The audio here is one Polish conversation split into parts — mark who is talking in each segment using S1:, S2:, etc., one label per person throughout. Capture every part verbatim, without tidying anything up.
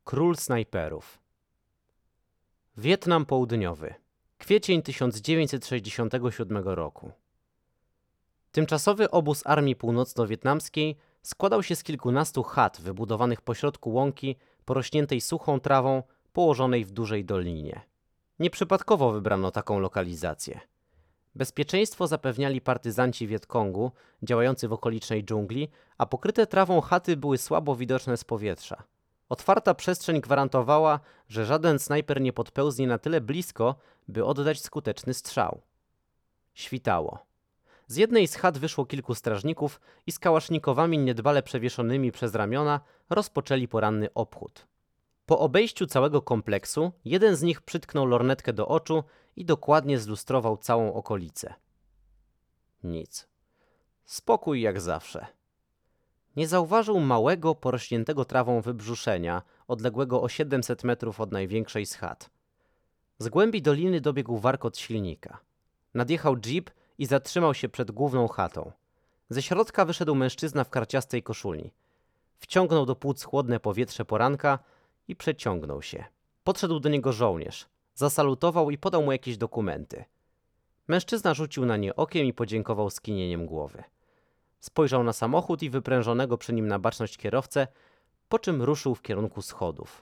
S1: Król snajperów. Wietnam Południowy. Kwiecień tysiąc dziewięćset sześćdziesiątego siódmego roku. Tymczasowy obóz Armii Północno-Wietnamskiej składał się z kilkunastu chat wybudowanych pośrodku łąki porośniętej suchą trawą położonej w dużej dolinie. Nieprzypadkowo wybrano taką lokalizację. Bezpieczeństwo zapewniali partyzanci Wietkongu działający w okolicznej dżungli, a pokryte trawą chaty były słabo widoczne z powietrza. Otwarta przestrzeń gwarantowała, że żaden snajper nie podpełznie na tyle blisko, by oddać skuteczny strzał. Świtało. Z jednej z chat wyszło kilku strażników i z kałasznikowami niedbale przewieszonymi przez ramiona rozpoczęli poranny obchód. Po obejściu całego kompleksu jeden z nich przytknął lornetkę do oczu i dokładnie zlustrował całą okolicę. Nic. Spokój jak zawsze. Nie zauważył małego, porośniętego trawą wybrzuszenia, odległego o siedemset metrów od największej z chat. Z głębi doliny dobiegł warkot silnika. Nadjechał dżip i zatrzymał się przed główną chatą. Ze środka wyszedł mężczyzna w karciastej koszuli. Wciągnął do płuc chłodne powietrze poranka i przeciągnął się. Podszedł do niego żołnierz. Zasalutował i podał mu jakieś dokumenty. Mężczyzna rzucił na nie okiem i podziękował skinieniem głowy. Spojrzał na samochód i wyprężonego przy nim na baczność kierowcę, po czym ruszył w kierunku schodów.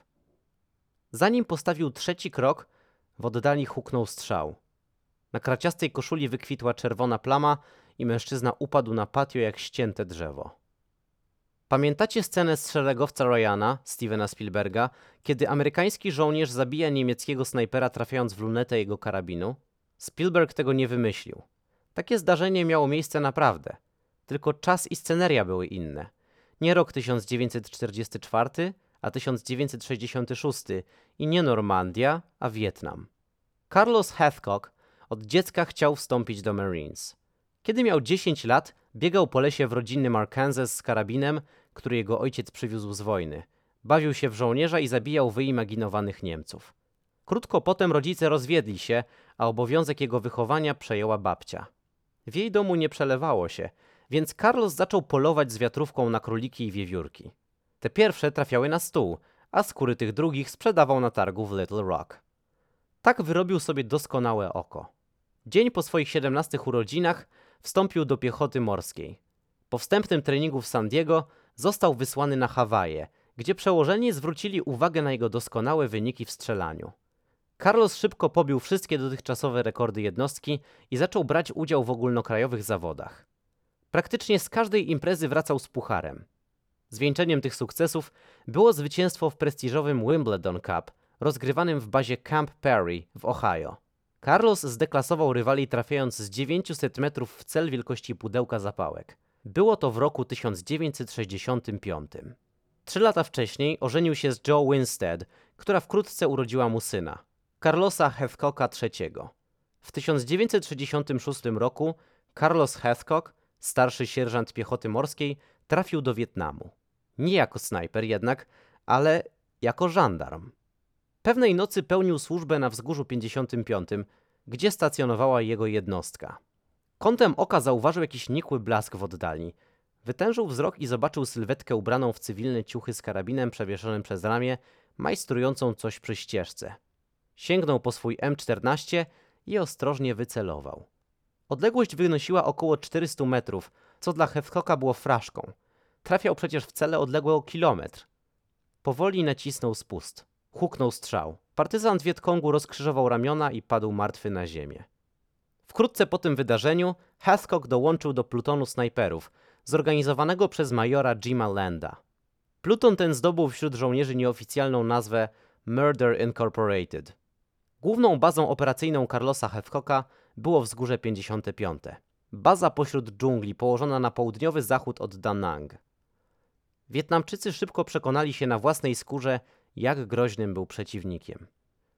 S1: Zanim postawił trzeci krok, w oddali huknął strzał. Na kraciastej koszuli wykwitła czerwona plama i mężczyzna upadł na patio jak ścięte drzewo. Pamiętacie scenę z Szeregowca Ryana, Stevena Spielberga, kiedy amerykański żołnierz zabija niemieckiego snajpera trafiając w lunetę jego karabinu? Spielberg tego nie wymyślił. Takie zdarzenie miało miejsce naprawdę. Tylko czas i sceneria były inne. Nie rok tysiąc dziewięćset czterdziesty czwarty, a tysiąc dziewięćset sześćdziesiąty szósty i nie Normandia, a Wietnam. Carlos Hathcock od dziecka chciał wstąpić do Marines. Kiedy miał dziesięć lat, biegał po lesie w rodzinnym Arkansas z karabinem, który jego ojciec przywiózł z wojny. Bawił się w żołnierza i zabijał wyimaginowanych Niemców. Krótko potem rodzice rozwiedli się, a obowiązek jego wychowania przejęła babcia. W jej domu nie przelewało się, więc Carlos zaczął polować z wiatrówką na króliki i wiewiórki. Te pierwsze trafiały na stół, a skóry tych drugich sprzedawał na targu w Little Rock. Tak wyrobił sobie doskonałe oko. Dzień po swoich siedemnastych urodzinach wstąpił do piechoty morskiej. Po wstępnym treningu w San Diego został wysłany na Hawaje, gdzie przełożeni zwrócili uwagę na jego doskonałe wyniki w strzelaniu. Carlos szybko pobił wszystkie dotychczasowe rekordy jednostki i zaczął brać udział w ogólnokrajowych zawodach. Praktycznie z każdej imprezy wracał z pucharem. Zwieńczeniem tych sukcesów było zwycięstwo w prestiżowym Wimbledon Cup, rozgrywanym w bazie Camp Perry w Ohio. Carlos zdeklasował rywali trafiając z dziewięćset metrów w cel wielkości pudełka zapałek. Było to w roku tysiąc dziewięćset sześćdziesiątym piątym. Trzy lata wcześniej ożenił się z Jo Winstead, która wkrótce urodziła mu syna, Carlosa Hathcocka trzeciego. W tysiąc dziewięćset sześćdziesiątym szóstym roku Carlos Hathcock, starszy sierżant piechoty morskiej, trafił do Wietnamu. Nie jako snajper jednak, ale jako żandarm. Pewnej nocy pełnił służbę na wzgórzu pięćdziesiątym piątym, gdzie stacjonowała jego jednostka. Kątem oka zauważył jakiś nikły blask w oddali. Wytężył wzrok i zobaczył sylwetkę ubraną w cywilne ciuchy z karabinem przewieszonym przez ramię, majstrującą coś przy ścieżce. Sięgnął po swój M czternaście i ostrożnie wycelował. Odległość wynosiła około czterysta metrów, co dla Hathcocka było fraszką. Trafiał przecież w cele odległe o kilometr. Powoli nacisnął spust. Huknął strzał. Partyzant Wietkongu rozkrzyżował ramiona i padł martwy na ziemię. Wkrótce po tym wydarzeniu Hathcock dołączył do plutonu snajperów, zorganizowanego przez majora Jima Landa. Pluton ten zdobył wśród żołnierzy nieoficjalną nazwę Murder Incorporated. Główną bazą operacyjną Carlosa Hathcocka było wzgórze pięćdziesiąte piąte. Baza pośród dżungli położona na południowy zachód od Da Nang. Wietnamczycy szybko przekonali się na własnej skórze, jak groźnym był przeciwnikiem.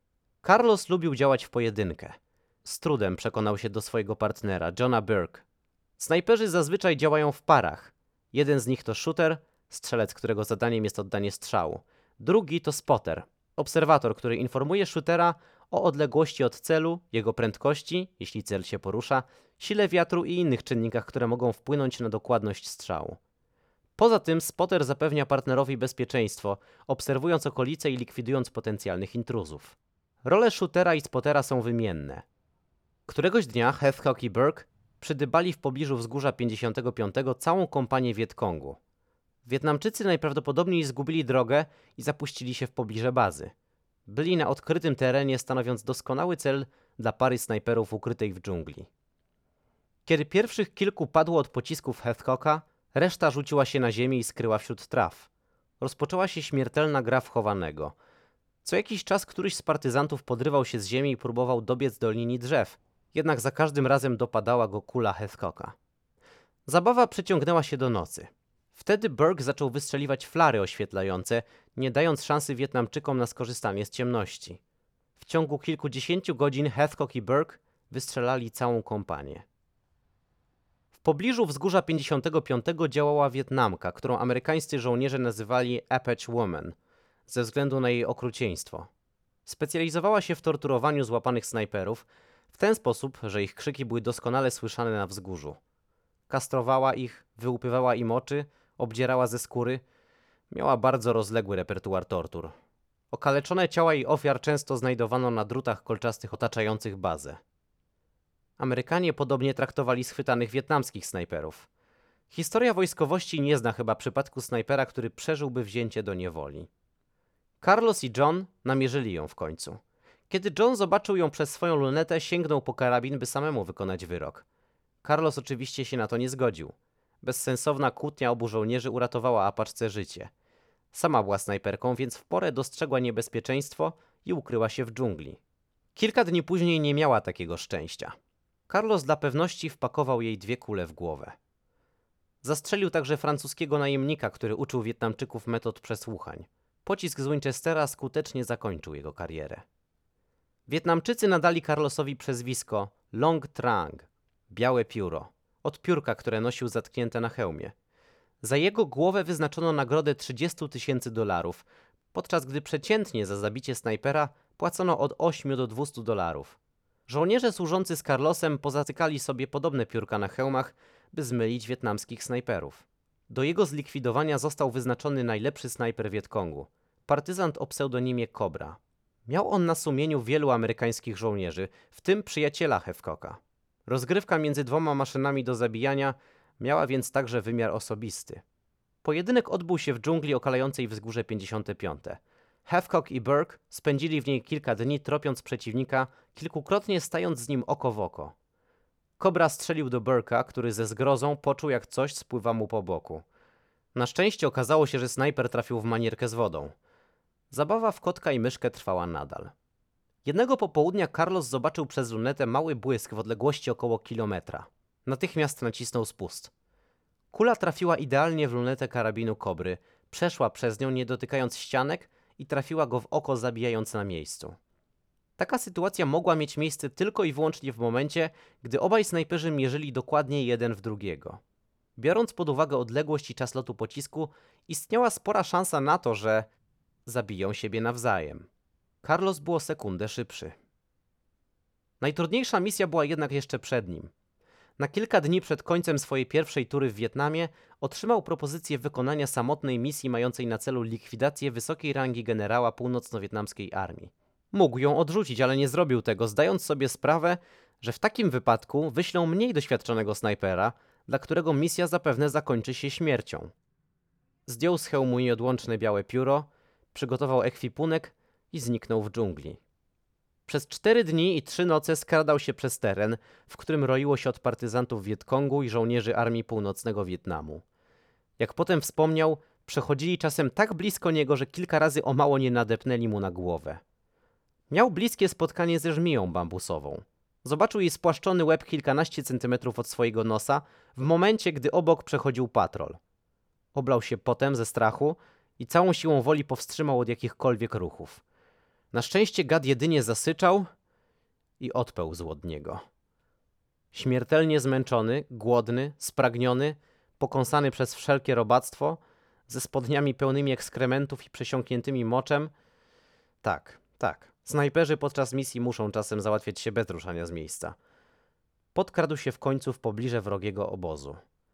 S1: Carlos lubił działać w pojedynkę. Z trudem przekonał się do swojego partnera, Johna Burke. Snajperzy zazwyczaj działają w parach. Jeden z nich to shooter, strzelec, którego zadaniem jest oddanie strzału. Drugi to spotter, obserwator, który informuje shootera o odległości od celu, jego prędkości, jeśli cel się porusza, sile wiatru i innych czynnikach, które mogą wpłynąć na dokładność strzału. Poza tym spotter zapewnia partnerowi bezpieczeństwo, obserwując okolice i likwidując potencjalnych intruzów. Role shootera i spottera są wymienne. Któregoś dnia Hathcock i Burke przydybali w pobliżu wzgórza pięćdziesiątego piątego całą kompanię Wietkongu. Wietnamczycy najprawdopodobniej zgubili drogę i zapuścili się w pobliże bazy. Byli na odkrytym terenie, stanowiąc doskonały cel dla pary snajperów ukrytej w dżungli. Kiedy pierwszych kilku padło od pocisków Hathcocka, reszta rzuciła się na ziemię i skryła wśród traw. Rozpoczęła się śmiertelna gra w chowanego. Co jakiś czas któryś z partyzantów podrywał się z ziemi i próbował dobiec do linii drzew, jednak za każdym razem dopadała go kula Hathcocka. Zabawa przeciągnęła się do nocy. Wtedy Burke zaczął wystrzeliwać flary oświetlające, nie dając szansy Wietnamczykom na skorzystanie z ciemności. W ciągu kilkudziesięciu godzin Hathcock i Burke wystrzelali całą kompanię. W pobliżu wzgórza pięćdziesiątego piątego działała Wietnamka, którą amerykańscy żołnierze nazywali Apache Woman, ze względu na jej okrucieństwo. Specjalizowała się w torturowaniu złapanych snajperów w ten sposób, że ich krzyki były doskonale słyszane na wzgórzu. Kastrowała ich, wyłupywała im oczy, obdzierała ze skóry. Miała bardzo rozległy repertuar tortur. Okaleczone ciała jej ofiar często znajdowano na drutach kolczastych otaczających bazę. Amerykanie podobnie traktowali schwytanych wietnamskich snajperów. Historia wojskowości nie zna chyba przypadku snajpera, który przeżyłby wzięcie do niewoli. Carlos i John namierzyli ją w końcu. Kiedy John zobaczył ją przez swoją lunetę, sięgnął po karabin, by samemu wykonać wyrok. Carlos oczywiście się na to nie zgodził. Bezsensowna kłótnia obu żołnierzy uratowała Apaczce życie. Sama była snajperką, więc w porę dostrzegła niebezpieczeństwo i ukryła się w dżungli. Kilka dni później nie miała takiego szczęścia. Carlos dla pewności wpakował jej dwie kule w głowę. Zastrzelił także francuskiego najemnika, który uczył Wietnamczyków metod przesłuchań. Pocisk z Winchestera skutecznie zakończył jego karierę. Wietnamczycy nadali Carlosowi przezwisko Long Trang, białe pióro, od piórka, które nosił zatknięte na hełmie. Za jego głowę wyznaczono nagrodę trzydzieści tysięcy dolarów, podczas gdy przeciętnie za zabicie snajpera płacono od ośmiu do dwustu dolarów. Żołnierze służący z Carlosem pozatykali sobie podobne piórka na hełmach, by zmylić wietnamskich snajperów. Do jego zlikwidowania został wyznaczony najlepszy snajper Wietkongu, partyzant o pseudonimie Cobra. Miał on na sumieniu wielu amerykańskich żołnierzy, w tym przyjaciela Hathcocka. Rozgrywka między dwoma maszynami do zabijania miała więc także wymiar osobisty. Pojedynek odbył się w dżungli okalającej wzgórze pięćdziesiąte piąte. Hathcock i Burke spędzili w niej kilka dni, tropiąc przeciwnika, kilkukrotnie stając z nim oko w oko. Cobra strzelił do Burke'a, który ze zgrozą poczuł, jak coś spływa mu po boku. Na szczęście okazało się, że snajper trafił w manierkę z wodą. Zabawa w kotka i myszkę trwała nadal. Jednego popołudnia Carlos zobaczył przez lunetę mały błysk w odległości około kilometra. Natychmiast nacisnął spust. Kula trafiła idealnie w lunetę karabinu Kobry, przeszła przez nią nie dotykając ścianek i trafiła go w oko, zabijając na miejscu. Taka sytuacja mogła mieć miejsce tylko i wyłącznie w momencie, gdy obaj snajperzy mierzyli dokładnie jeden w drugiego. Biorąc pod uwagę odległość i czas lotu pocisku, istniała spora szansa na to, że zabiją siebie nawzajem. Carlos był o sekundę szybszy. Najtrudniejsza misja była jednak jeszcze przed nim. Na kilka dni przed końcem swojej pierwszej tury w Wietnamie otrzymał propozycję wykonania samotnej misji mającej na celu likwidację wysokiej rangi generała północno-wietnamskiej armii. Mógł ją odrzucić, ale nie zrobił tego, zdając sobie sprawę, że w takim wypadku wyślą mniej doświadczonego snajpera, dla którego misja zapewne zakończy się śmiercią. Zdjął z hełmu nieodłączne białe pióro, przygotował ekwipunek i zniknął w dżungli. Przez cztery dni i trzy noce skradał się przez teren, w którym roiło się od partyzantów Wietkongu i żołnierzy Armii Północnego Wietnamu. Jak potem wspomniał, przechodzili czasem tak blisko niego, że kilka razy o mało nie nadepnęli mu na głowę. Miał bliskie spotkanie ze żmiją bambusową. Zobaczył jej spłaszczony łeb kilkanaście centymetrów od swojego nosa w momencie, gdy obok przechodził patrol. Oblał się potem ze strachu i całą siłą woli powstrzymał od jakichkolwiek ruchów. Na szczęście gad jedynie zasyczał i odpełzł od niego. Śmiertelnie zmęczony, głodny, spragniony, pokąsany przez wszelkie robactwo, ze spodniami pełnymi ekskrementów i przesiąkniętymi moczem. Tak, tak, snajperzy podczas misji muszą czasem załatwiać się bez ruszania z miejsca. Podkradł się w końcu w pobliże wrogiego obozu.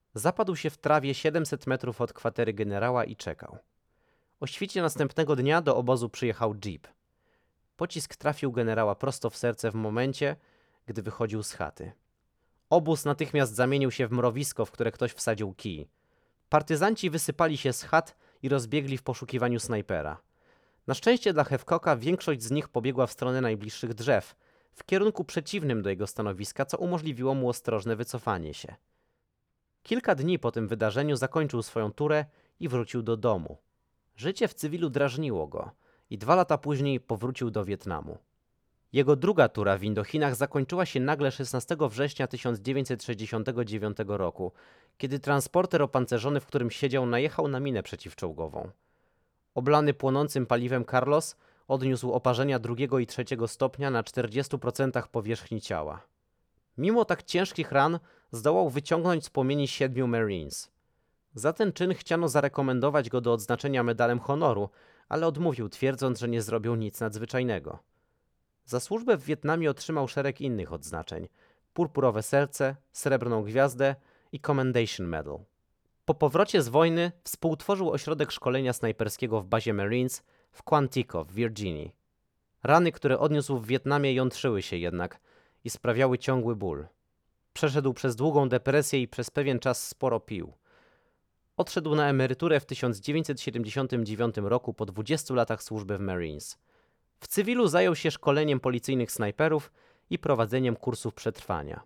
S1: Zapadł się w trawie siedemset metrów od kwatery generała i czekał. O świcie następnego dnia do obozu przyjechał jeep. Pocisk trafił generała prosto w serce w momencie, gdy wychodził z chaty. Obóz natychmiast zamienił się w mrowisko, w które ktoś wsadził kij. Partyzanci wysypali się z chat i rozbiegli w poszukiwaniu snajpera. Na szczęście dla Hathcocka większość z nich pobiegła w stronę najbliższych drzew, w kierunku przeciwnym do jego stanowiska, co umożliwiło mu ostrożne wycofanie się. Kilka dni po tym wydarzeniu zakończył swoją turę i wrócił do domu. Życie w cywilu drażniło go i dwa lata później powrócił do Wietnamu. Jego druga tura w Indochinach zakończyła się nagle szesnastego września tysiąc dziewięćset sześćdziesiątego dziewiątego roku, kiedy transporter opancerzony, w którym siedział, najechał na minę przeciwczołgową. Oblany płonącym paliwem Carlos odniósł oparzenia drugiego i trzeciego stopnia na czterdziestu procentach powierzchni ciała. Mimo tak ciężkich ran zdołał wyciągnąć z płomieni siedmiu Marines. Za ten czyn chciano zarekomendować go do odznaczenia medalem honoru, ale odmówił, twierdząc, że nie zrobił nic nadzwyczajnego. Za służbę w Wietnamie otrzymał szereg innych odznaczeń: purpurowe serce, srebrną gwiazdę i Commendation Medal. Po powrocie z wojny współtworzył ośrodek szkolenia snajperskiego w bazie Marines w Quantico w Virginii. Rany, które odniósł w Wietnamie, jątrzyły się jednak i sprawiały ciągły ból. Przeszedł przez długą depresję i przez pewien czas sporo pił. Odszedł na emeryturę w tysiąc dziewięćset siedemdziesiątym dziewiątym roku po dwudziestu latach służby w Marines. W cywilu zajął się szkoleniem policyjnych snajperów i prowadzeniem kursów przetrwania.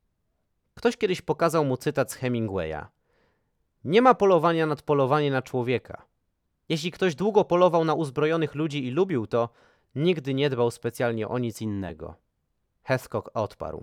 S1: Ktoś kiedyś pokazał mu cytat z Hemingwaya: „Nie ma polowania nad polowanie na człowieka. Jeśli ktoś długo polował na uzbrojonych ludzi i lubił to, nigdy nie dbał specjalnie o nic innego”. Hathcock odparł: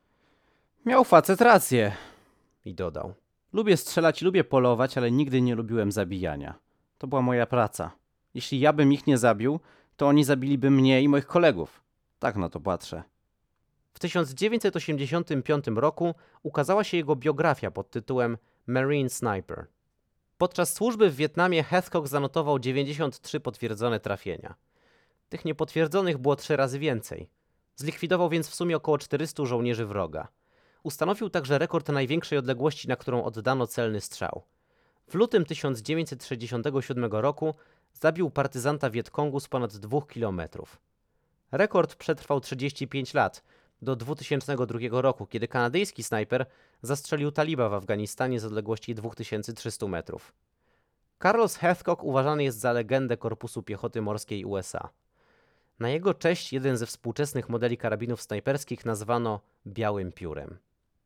S2: Miał facet rację.
S1: I dodał:
S2: Lubię strzelać i lubię polować, ale nigdy nie lubiłem zabijania. To była moja praca. Jeśli ja bym ich nie zabił, to oni zabiliby mnie i moich kolegów. Tak na to patrzę.
S1: W tysiąc dziewięćset osiemdziesiątym piątym roku ukazała się jego biografia pod tytułem Marine Sniper. Podczas służby w Wietnamie Hathcock zanotował dziewięćdziesiąt trzy potwierdzone trafienia. Tych niepotwierdzonych było trzy razy więcej. Zlikwidował więc w sumie około czterystu żołnierzy wroga. Ustanowił także rekord największej odległości, na którą oddano celny strzał. W lutym tysiąc dziewięćset sześćdziesiątego siódmego roku zabił partyzanta Wietkongu z ponad dwóch kilometrów. Rekord przetrwał trzydzieści pięć lat, do dwutysięcznego drugiego roku, kiedy kanadyjski snajper zastrzelił taliba w Afganistanie z odległości dwa tysiące trzysta metrów. Carlos Hathcock uważany jest za legendę Korpusu Piechoty Morskiej U S A. Na jego cześć jeden ze współczesnych modeli karabinów snajperskich nazwano Białym Piórem.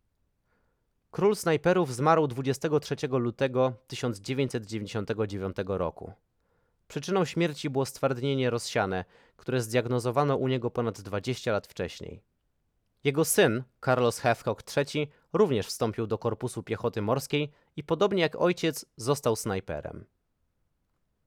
S1: Król snajperów zmarł dwudziestego trzeciego lutego tysiąc dziewięćset dziewięćdziesiątego dziewiątego roku. Przyczyną śmierci było stwardnienie rozsiane, które zdiagnozowano u niego ponad dwadzieścia lat wcześniej. Jego syn, Carlos Hathcock trzeci, również wstąpił do Korpusu Piechoty Morskiej i podobnie jak ojciec został snajperem.